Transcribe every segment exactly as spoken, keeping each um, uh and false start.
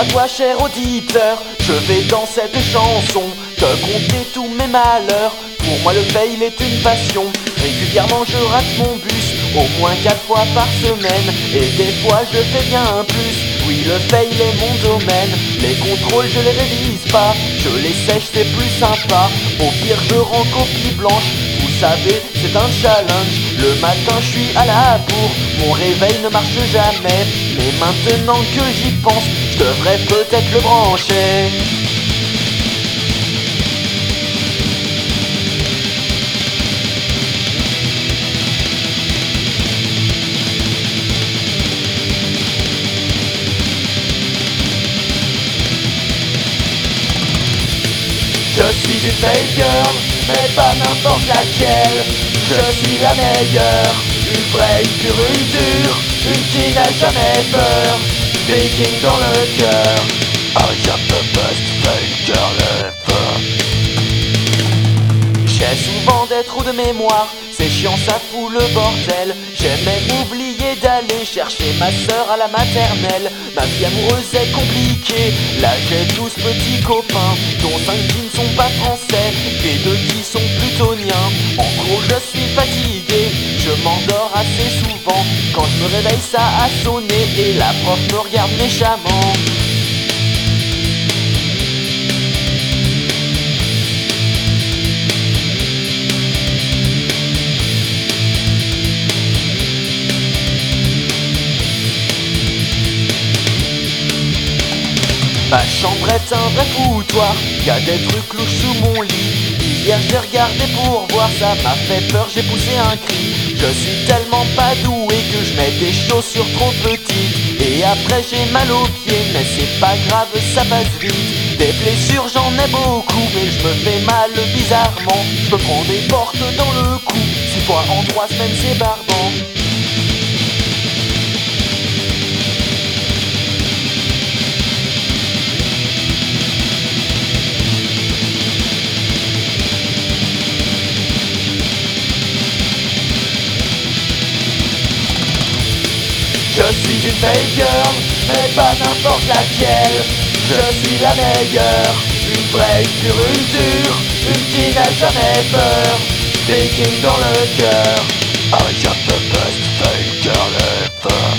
à toi, cher auditeur, je vais dans cette chanson te conter tous mes malheurs. Pour moi le fail est une passion. Régulièrement je rate mon bus, au moins quatre fois par semaine. Et des fois je fais bien plus. Oui, le fail est mon domaine. Les contrôles je les révise pas, je les sèche, c'est plus sympa. Au pire je rends copie blanche. Vous savez, c'est un challenge. Le matin je suis à la bourre, mon réveil ne marche jamais. Mais maintenant que j'y pense, je devrais peut-être le brancher. Je suis une fake girl, mais pas n'importe laquelle. Je suis la meilleure, une vraie, une pure, une dure, une qui n'a jamais peur. Speaking dans le cœur, I am the best fake girl ever. J'ai souvent des trous de mémoire, c'est chiant, ça fout le bordel. J'ai même oublié d'aller chercher ma sœur à la maternelle. Ma vie amoureuse est compliquée, là j'ai douze petits copains, dont cinq qui ne sont pas français et deux qui sont plutoniens. En gros je suis fatigué, je m'endors assez souvent. Quand je me réveille ça a sonné et la prof me regarde méchamment. Ma chambre est un vrai foutoir, y'a des trucs louches sous mon lit. Hier j'ai regardé pour voir, ça m'a fait peur, j'ai poussé un cri. Je suis tellement pas doué que je mets des chaussures trop petites. Et après j'ai mal aux pieds, mais c'est pas grave, ça passe vite. Des blessures j'en ai beaucoup, mais je me fais mal bizarrement. Je me prends des portes dans le cou, six fois en trois semaines c'est barbant. Je suis une fake girl, mais pas n'importe laquelle. Je suis la meilleure, une vraie, une pure, une dure, une qui n'a jamais peur. Speaking dans le cœur, I am the best fake girl ever.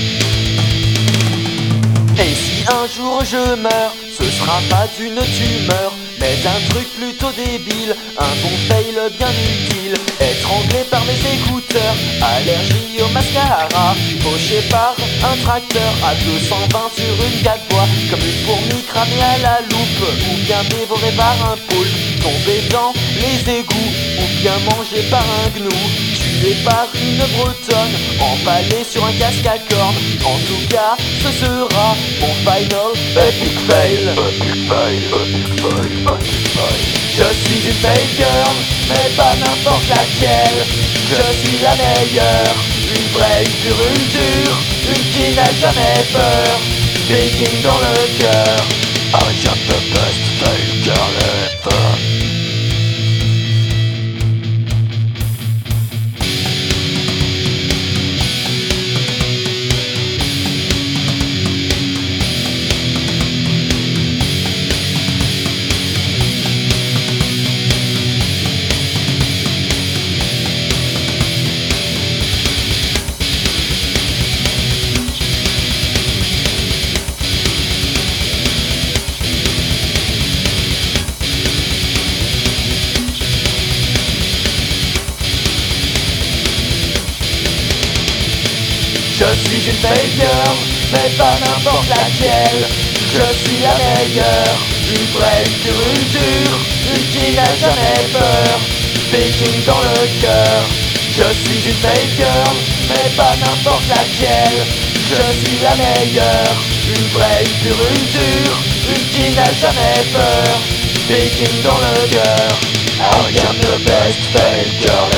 Et si un jour je meurs, ce sera pas d'une tumeur, mais d'un truc plutôt débile, un bon fail bien utile. Étranglé par mes écouteurs, allergie au mascara, fauché par un tracteur à deux cent vingt sur une quatre voies, comme une fourmi cramée à la loupe, ou bien dévoré par un poulpe, tombé dans les égouts, ou bien mangé par un gnou, tué par une bretonne, empalé sur un casque à cornes. En tout cas, ce sera mon final epic fail. Epic fail, epic fail, epic fail. Je suis une fake girl, mais pas n'importe laquelle. Je suis la meilleure, une vraie, une pure, une dure, une qui n'a jamais peur. Speaking dans le cœur, I am the best fake girl ever. Je suis une fake girl, mais pas n'importe laquelle. Je suis la meilleure, une vraie, une pure, une dure, une qui n'a jamais peur. Speaking dans le cœur, je suis une fake girl, mais pas n'importe laquelle. Je suis la meilleure, une vraie, une pure, une dure, une qui n'a jamais peur. Speaking dans le cœur, I am the best fake girl